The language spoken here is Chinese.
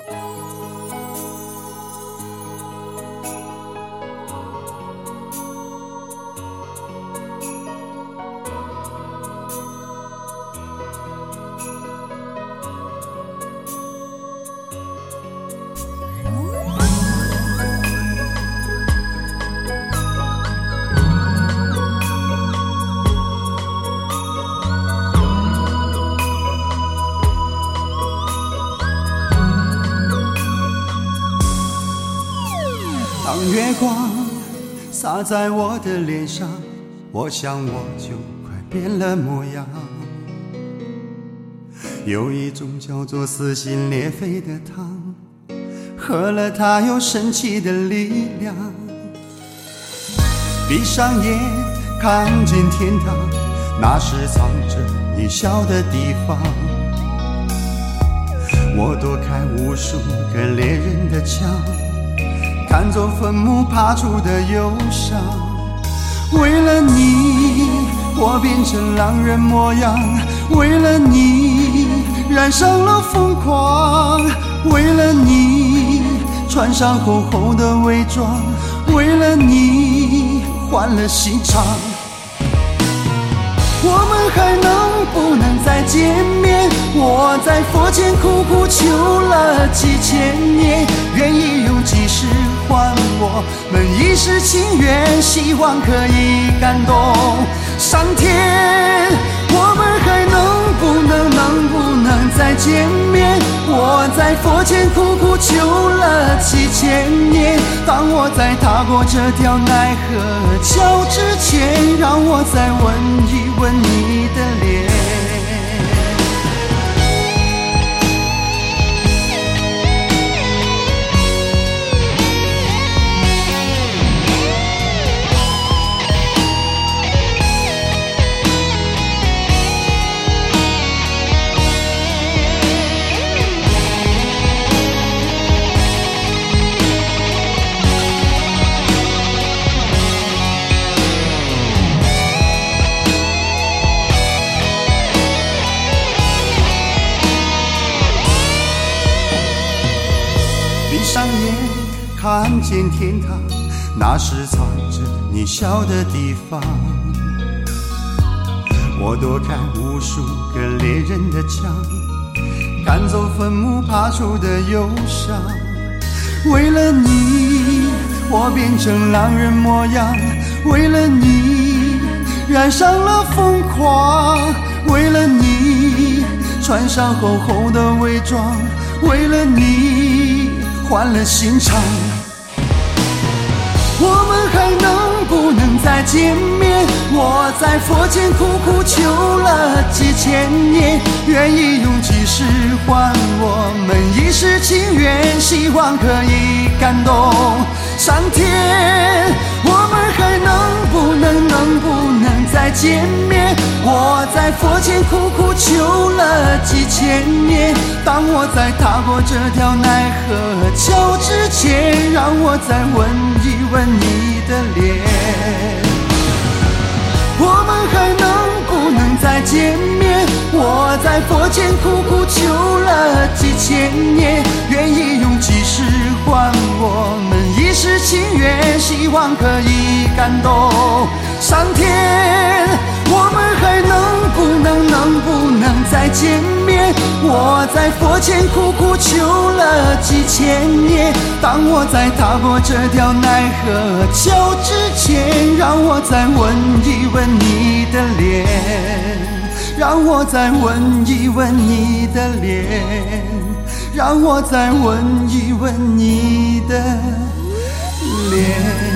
当月光洒在我的脸上，我想我就快变了模样。有一种叫做撕心裂肺的汤，喝了它有神奇的力量。闭上眼看见天堂，那是藏着你笑的地方。我躲开无数个猎人的枪，看走坟墓爬出的忧伤。为了你我变成狼人模样，为了你染上了疯狂，为了你穿上厚厚的伪装，为了你换了心肠。我们还能不能再见面？我在佛前苦苦求了几千年，愿意用几世换我们一世情缘，希望可以感动上天。我们还能不能再见面？我在佛前苦苦求了几千年，当我在踏过这条奈何桥之前，让我再闻一闻你的脸。闭上眼看见天堂，那是藏着你笑的地方。我躲开无数个猎人的枪，赶走坟墓爬出的忧伤。为了你我变成狼人模样，为了你染上了疯狂，为了你穿上厚厚的伪装，为了你换了心肠。我们还能不能再见面？我在佛前苦苦求了几千年，愿意用几世换我们一世情缘，希望可以感动上天。我们还能不能再见面？我在佛前苦苦求了几千年，当我在踏过这条奈何桥之前，让我再闻一闻你的脸。我们还能不能再见面？我在佛前苦苦求了几千年，愿意用几世换我们一世情缘，希望可以感动上天。我们还能不能再见面？我在佛前苦苦求了几千年，当我在踏过这条奈何桥之前，让我再闻一闻你的脸，让我再闻一闻你的脸，让我再闻一闻你的脸。